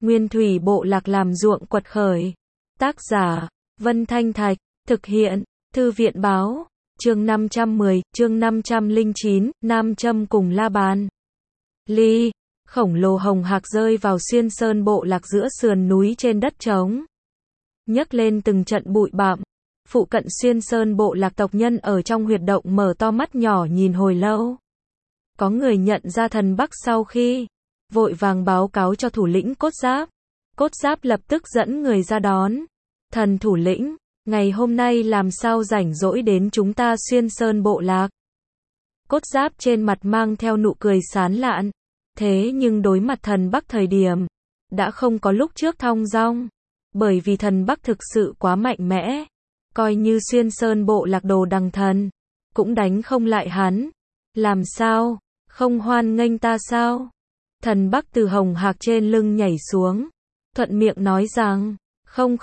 Nguyên thủy bộ lạc làm ruộng quật khởi. Tác giả, Vân Thanh Thạch, thực hiện, Thư viện báo, chương 510, chương 509, Nam Châm cùng La Bàn. Ly, khổng lồ hồng hạc rơi vào xuyên sơn bộ lạc giữa sườn núi trên đất trống. Nhấc lên từng trận bụi bặm, phụ cận xuyên sơn bộ lạc tộc nhân ở trong huyệt động mở to mắt nhỏ nhìn hồi lâu. Có người nhận ra thần Bắc sau khi vội vàng báo cáo cho thủ lĩnh Cốt Giáp. Cốt Giáp lập tức dẫn người ra đón. Thần thủ lĩnh, ngày hôm nay làm sao rảnh rỗi đến chúng ta xuyên sơn bộ lạc? Cốt Giáp trên mặt mang theo nụ cười sán lạn. Thế nhưng đối mặt thần Bắc thời điểm, đã không có lúc trước thong dong. Bởi vì thần Bắc thực sự quá mạnh mẽ. Coi như xuyên sơn bộ lạc đồ đằng thần, cũng đánh không lại hắn. Làm sao? Không hoan nghênh ta sao? Thần Bắc từ hồng hạc trên lưng nhảy xuống. Thuận miệng nói rằng, không,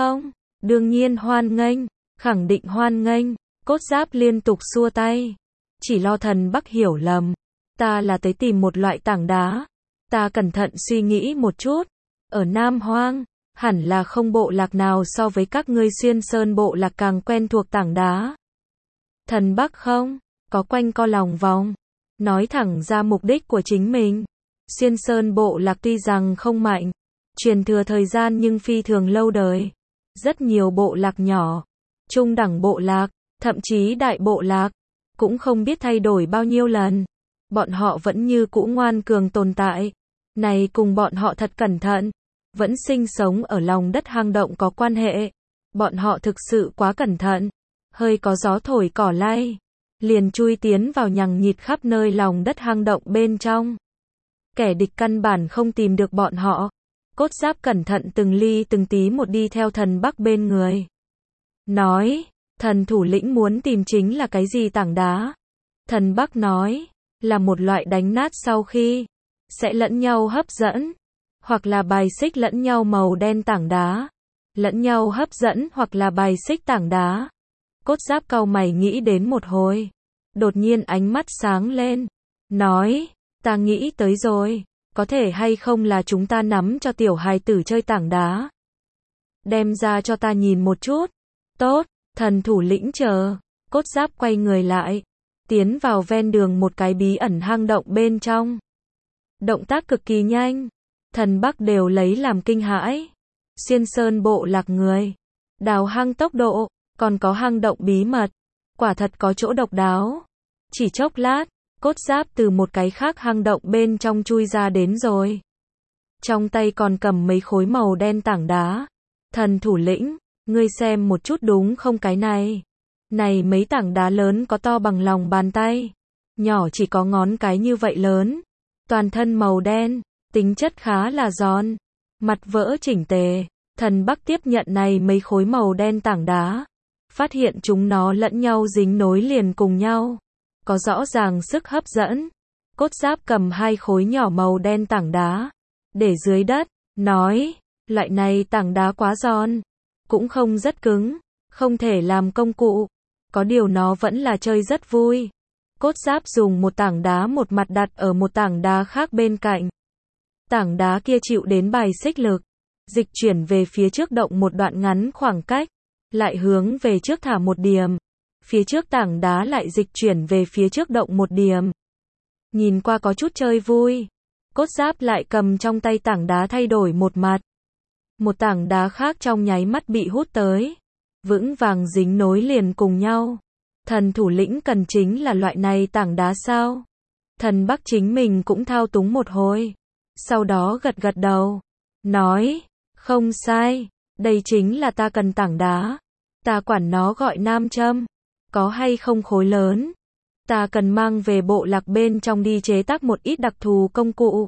đương nhiên hoan nghênh, khẳng định hoan nghênh. Cốt Giáp liên tục xua tay. Chỉ lo thần Bắc hiểu lầm. Ta là tới tìm một loại tảng đá. Ta cẩn thận suy nghĩ một chút. Ở Nam Hoang, hẳn là không bộ lạc nào so với các ngươi xuyên sơn bộ lạc càng quen thuộc tảng đá. Thần Bắc không có quanh co lòng vòng, nói thẳng ra mục đích của chính mình. Xuyên sơn bộ lạc tuy rằng không mạnh, truyền thừa thời gian nhưng phi thường lâu đời. Rất nhiều bộ lạc nhỏ, trung đẳng bộ lạc, thậm chí đại bộ lạc, cũng không biết thay đổi bao nhiêu lần. Bọn họ vẫn như cũ ngoan cường tồn tại. Này cùng bọn họ thật cẩn thận, vẫn sinh sống ở lòng đất hang động có quan hệ. Bọn họ thực sự quá cẩn thận. Hơi có gió thổi cỏ lay, liền chui tiến vào nhằng nhịt khắp nơi lòng đất hang động bên trong. Kẻ địch căn bản không tìm được bọn họ. Cốt Giáp cẩn thận từng ly từng tí một đi theo thần Bắc bên người. Nói, thần thủ lĩnh muốn tìm chính là cái gì tảng đá? Thần Bắc nói, là một loại đánh nát sau khi sẽ lẫn nhau hấp dẫn, hoặc là bài xích lẫn nhau màu đen tảng đá. Lẫn nhau hấp dẫn hoặc là bài xích tảng đá. Cốt Giáp cau mày nghĩ đến một hồi. Đột nhiên ánh mắt sáng lên. Nói, ta nghĩ tới rồi. Có thể hay không là chúng ta nắm cho tiểu hài tử chơi tảng đá? Đem ra cho ta nhìn một chút. Tốt, thần thủ lĩnh chờ. Cốt Giáp quay người lại. Tiến vào ven đường một cái bí ẩn hang động bên trong. Động tác cực kỳ nhanh. Thần Bắc đều lấy làm kinh hãi. Xuyên sơn bộ lạc người. Đào hang tốc độ, còn có hang động bí mật. Quả thật có chỗ độc đáo. Chỉ chốc lát, Cốt Giáp từ một cái khác hang động bên trong chui ra đến rồi. Trong tay còn cầm mấy khối màu đen tảng đá. Thần thủ lĩnh, ngươi xem một chút đúng không cái này? Này mấy tảng đá lớn có to bằng lòng bàn tay. Nhỏ chỉ có ngón cái như vậy lớn. Toàn thân màu đen, tính chất khá là giòn. Mặt vỡ chỉnh tề. Thần Bắc tiếp nhận này mấy khối màu đen tảng đá. Phát hiện chúng nó lẫn nhau dính nối liền cùng nhau. Có rõ ràng sức hấp dẫn. Cốt Giáp cầm hai khối nhỏ màu đen tảng đá. Để dưới đất. Nói. Loại này tảng đá quá giòn. Cũng không rất cứng. Không thể làm công cụ. Có điều nó vẫn là chơi rất vui. Cốt Giáp dùng một tảng đá một mặt đặt ở một tảng đá khác bên cạnh. Tảng đá kia chịu đến bài xích lực. Dịch chuyển về phía trước động một đoạn ngắn khoảng cách. Lại hướng về trước thả một điểm. Phía trước tảng đá lại dịch chuyển về phía trước động một điểm. Nhìn qua có chút chơi vui. Cốt Giáp lại cầm trong tay tảng đá thay đổi một mặt. Một tảng đá khác trong nháy mắt bị hút tới. Vững vàng dính nối liền cùng nhau. Thần thủ lĩnh cần chính là loại này tảng đá sao? Thần Bắc chính mình cũng thao túng một hồi. Sau đó gật gật đầu. Nói, không sai. Đây chính là ta cần tảng đá. Ta quản nó gọi nam châm. Có hay không khối lớn. Ta cần mang về bộ lạc bên trong đi chế tác một ít đặc thù công cụ.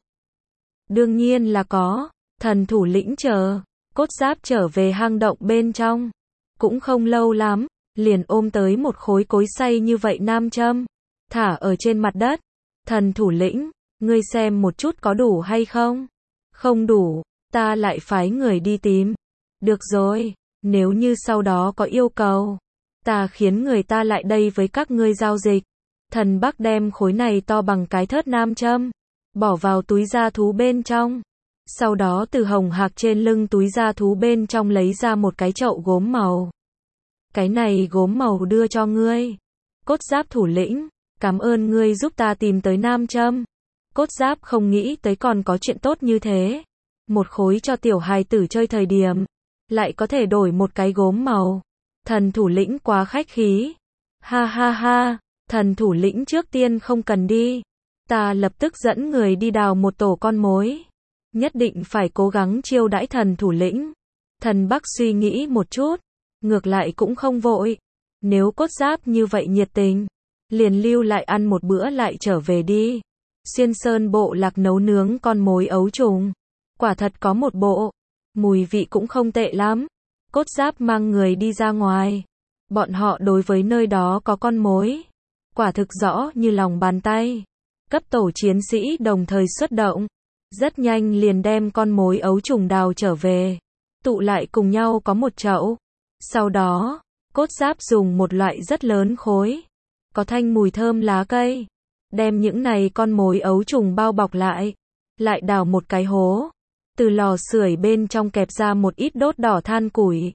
Đương nhiên là có. Thần thủ lĩnh chờ. Cốt Giáp trở về hang động bên trong. Cũng không lâu lắm. Liền ôm tới một khối cối xay như vậy nam châm. Thả ở trên mặt đất. Thần thủ lĩnh, ngươi xem một chút có đủ hay không? Không đủ, ta lại phái người đi tìm. Được rồi, nếu như sau đó có yêu cầu, ta khiến người ta lại đây với các ngươi giao dịch. Thần Bắc đem khối này to bằng cái thớt nam châm, bỏ vào túi da thú bên trong. Sau đó từ hồng hạc trên lưng túi da thú bên trong lấy ra một cái chậu gốm màu. Cái này gốm màu đưa cho ngươi. Cốt giáp thủ lĩnh, cảm ơn ngươi giúp ta tìm tới nam châm. Cốt giáp không nghĩ tới còn có chuyện tốt như thế. Một khối cho tiểu hài tử chơi thời điểm, lại có thể đổi một cái gốm màu. Thần thủ lĩnh quá khách khí. Ha ha ha, thần thủ lĩnh trước tiên không cần đi. Ta lập tức dẫn người đi đào một tổ con mối. Nhất định phải cố gắng chiêu đãi thần thủ lĩnh. Thần Bắc suy nghĩ một chút, ngược lại cũng không vội. Nếu cốt giáp như vậy nhiệt tình, liền lưu lại ăn một bữa lại trở về đi. Xuyên Sơn bộ lạc nấu nướng con mối ấu trùng. Quả thật có một bộ, mùi vị cũng không tệ lắm. Cốt giáp mang người đi ra ngoài. Bọn họ đối với nơi đó có con mối, quả thực rõ như lòng bàn tay. Cấp tổ chiến sĩ đồng thời xuất động. Rất nhanh liền đem con mối ấu trùng đào trở về. Tụ lại cùng nhau có một chậu. Sau đó, cốt giáp dùng một loại rất lớn khối, có thanh mùi thơm lá cây. Đem những này con mối ấu trùng bao bọc lại. Lại đào một cái hố. Từ lò sưởi bên trong kẹp ra một ít đốt đỏ than củi.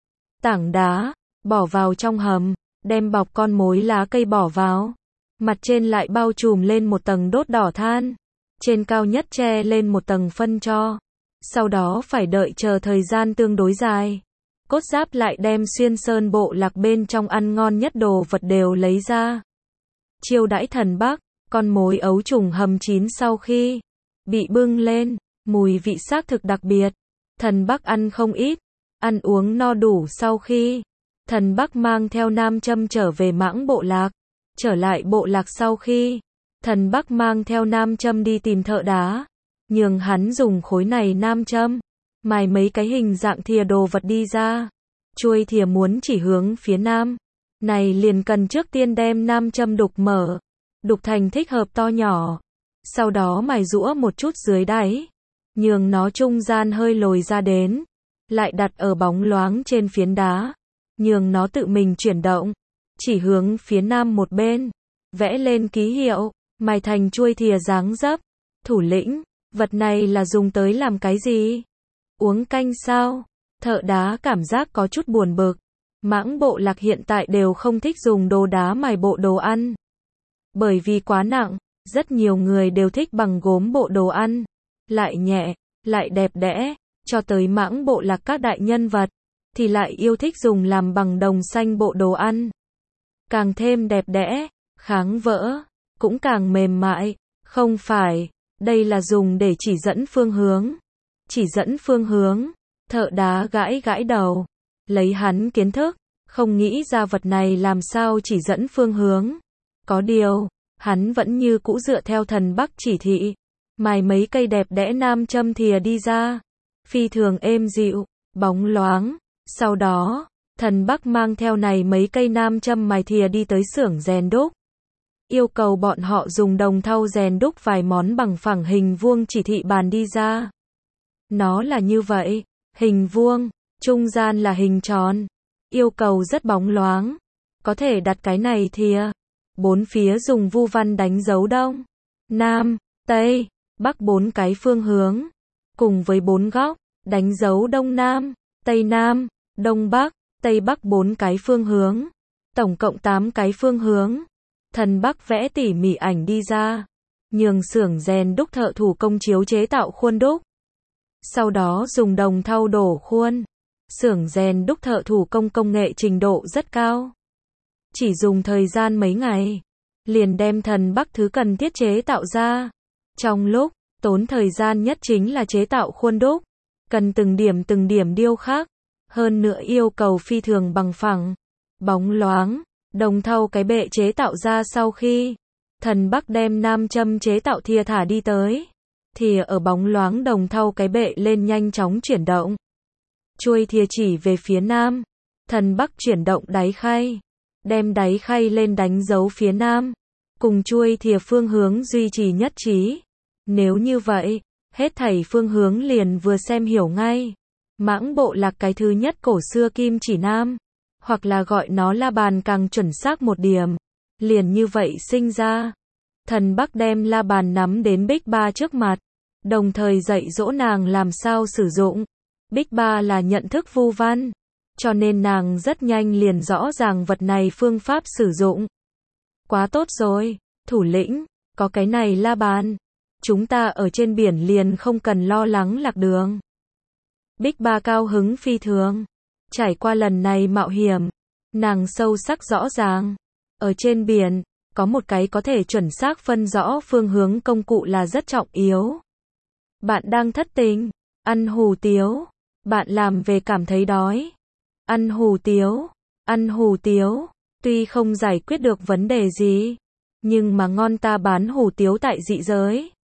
Tảng đá, bỏ vào trong hầm, đem bọc con mối lá cây bỏ vào. Mặt trên lại bao trùm lên một tầng đốt đỏ than. Trên cao nhất che lên một tầng phân tro. Sau đó phải đợi chờ thời gian tương đối dài. Cốt giáp lại đem Xuyên Sơn bộ lạc bên trong ăn ngon nhất đồ vật đều lấy ra. Chiêu đãi thần Bắc, con mối ấu trùng hầm chín sau khi bị bưng lên, mùi vị xác thực đặc biệt. Thần Bắc ăn không ít, ăn uống no đủ sau khi thần Bắc mang theo nam châm trở về Mãng bộ lạc. Trở lại bộ lạc sau khi thần Bắc mang theo nam châm đi tìm thợ đá, nhường hắn dùng khối này nam châm mài mấy cái hình dạng thìa đồ vật đi ra. Chuôi thìa muốn chỉ hướng phía nam, này liền cần trước tiên đem nam châm đục mở, đục thành thích hợp to nhỏ. Sau đó mài giũa một chút dưới đáy, nhường nó trung gian hơi lồi ra đến, lại đặt ở bóng loáng trên phiến đá, nhường nó tự mình chuyển động, chỉ hướng phía nam một bên, vẽ lên ký hiệu, mài thành chuôi thìa dáng dấp. Thủ lĩnh, vật này là dùng tới làm cái gì? Uống canh sao? Thợ đá cảm giác có chút buồn bực. Mãng bộ lạc hiện tại đều không thích dùng đồ đá mài bộ đồ ăn. Bởi vì quá nặng, rất nhiều người đều thích bằng gốm bộ đồ ăn. Lại nhẹ, lại đẹp đẽ, cho tới mãng bộ lạc các đại nhân vật, thì lại yêu thích dùng làm bằng đồng xanh bộ đồ ăn. Càng thêm đẹp đẽ, kháng vỡ, cũng càng mềm mại. Không phải, đây là dùng để chỉ dẫn phương hướng. Chỉ dẫn phương hướng, thợ đá gãi gãi đầu. Lấy hắn kiến thức, không nghĩ ra vật này làm sao chỉ dẫn phương hướng. Có điều, hắn vẫn như cũ dựa theo thần Bắc chỉ thị, mài mấy cây đẹp đẽ nam châm thìa đi ra. Phi thường êm dịu, bóng loáng. Sau đó, thần Bắc mang theo này mấy cây nam châm mài thìa đi tới xưởng rèn đúc. Yêu cầu bọn họ dùng đồng thau rèn đúc vài món bằng phẳng hình vuông chỉ thị bàn đi ra. Nó là như vậy, hình vuông, trung gian là hình tròn. Yêu cầu rất bóng loáng. Có thể đặt cái này thìa. Bốn phía dùng vu văn đánh dấu đông, nam, tây, bắc bốn cái phương hướng. Cùng với bốn góc, đánh dấu đông nam, tây nam, đông bắc, tây bắc bốn cái phương hướng. Tổng cộng 8 cái phương hướng. Thần Bắc vẽ tỉ mỉ ảnh đi ra, nhường xưởng rèn đúc thợ thủ công chiếu chế tạo khuôn đúc. Sau đó dùng đồng thau đổ khuôn. Xưởng rèn đúc thợ thủ công công nghệ trình độ rất cao. Chỉ dùng thời gian mấy ngày, liền đem thần Bắc thứ cần thiết chế tạo ra. Trong lúc tốn thời gian nhất chính là chế tạo khuôn đúc, cần từng điểm điêu khắc, hơn nữa yêu cầu phi thường bằng phẳng, bóng loáng. Đồng thau cái bệ chế tạo ra sau khi thần Bắc đem nam châm chế tạo thìa thả đi tới, thìa ở bóng loáng đồng thau cái bệ lên nhanh chóng chuyển động. Chuôi thìa chỉ về phía nam, thần Bắc chuyển động đáy khay, đem đáy khay lên đánh dấu phía nam, cùng chuôi thìa phương hướng duy trì nhất trí. Nếu như vậy, hết thảy phương hướng liền vừa xem hiểu ngay. Mãng bộ lạc cái thứ nhất cổ xưa kim chỉ nam, hoặc là gọi nó la bàn càng chuẩn xác một điểm, liền như vậy sinh ra. Thần Bắc đem la bàn nắm đến Bích Ba trước mặt, đồng thời dạy dỗ nàng làm sao sử dụng. Bích Ba là nhận thức vu văn, cho nên nàng rất nhanh liền rõ ràng vật này phương pháp sử dụng. Quá tốt rồi, thủ lĩnh, có cái này la bàn. Chúng ta ở trên biển liền không cần lo lắng lạc đường. Bích Ba cao hứng phi thường. Trải qua lần này mạo hiểm, nàng sâu sắc rõ ràng. Ở trên biển, có một cái có thể chuẩn xác phân rõ phương hướng công cụ là rất trọng yếu. Bạn đang thất tình, ăn hủ tiếu. Bạn làm về cảm thấy đói. Ăn hủ tiếu, ăn hủ tiếu. Tuy không giải quyết được vấn đề gì, nhưng mà ngon, ta bán hủ tiếu tại dị giới.